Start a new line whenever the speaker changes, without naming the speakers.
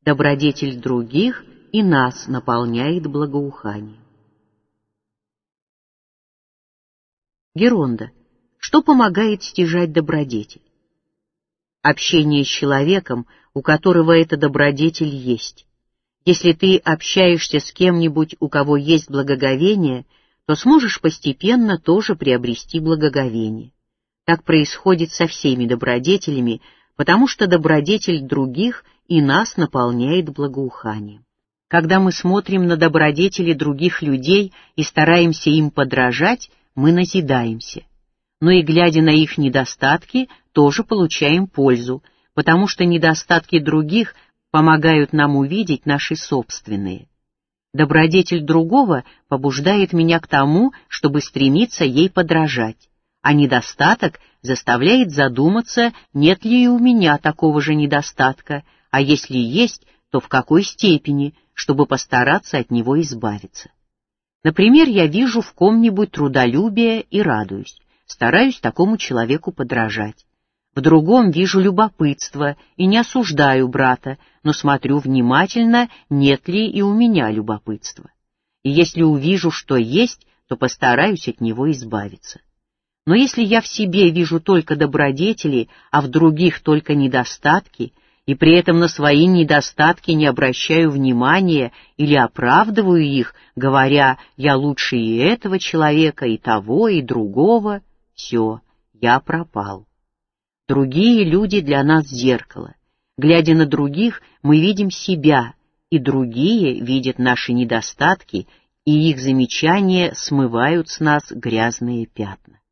Добродетель других и нас наполняет благоуханием. Геронда. Что помогает стяжать добродетель? Общение с человеком, у которого эта добродетель есть. Если ты общаешься с кем-нибудь, у кого есть благоговение, то сможешь постепенно тоже приобрести благоговение. Так происходит со всеми добродетелями, потому что добродетель других и нас наполняет благоуханием. Когда мы смотрим на добродетели других людей и стараемся им подражать, мы назидаемся. Но и глядя на их недостатки, тоже получаем пользу, потому что недостатки других помогают нам увидеть наши собственные. Добродетель другого побуждает меня к тому, чтобы стремиться ей подражать, а недостаток заставляет задуматься, нет ли и у меня такого же недостатка, а если есть, то в какой степени, чтобы постараться от него избавиться. Например, я вижу в ком-нибудь трудолюбие и радуюсь, стараюсь такому человеку подражать. В другом вижу любопытство и не осуждаю брата, но смотрю внимательно, нет ли и у меня любопытства. И если увижу, что есть, то постараюсь от него избавиться. Но если я в себе вижу только добродетели, а в других только недостатки, и при этом на свои недостатки не обращаю внимания или оправдываю их, говоря «я лучше и этого человека, и того, и другого», все, я пропал. Другие люди для нас зеркало. Глядя на других, мы видим себя, и другие видят наши недостатки, и их замечания смывают с нас грязные пятна.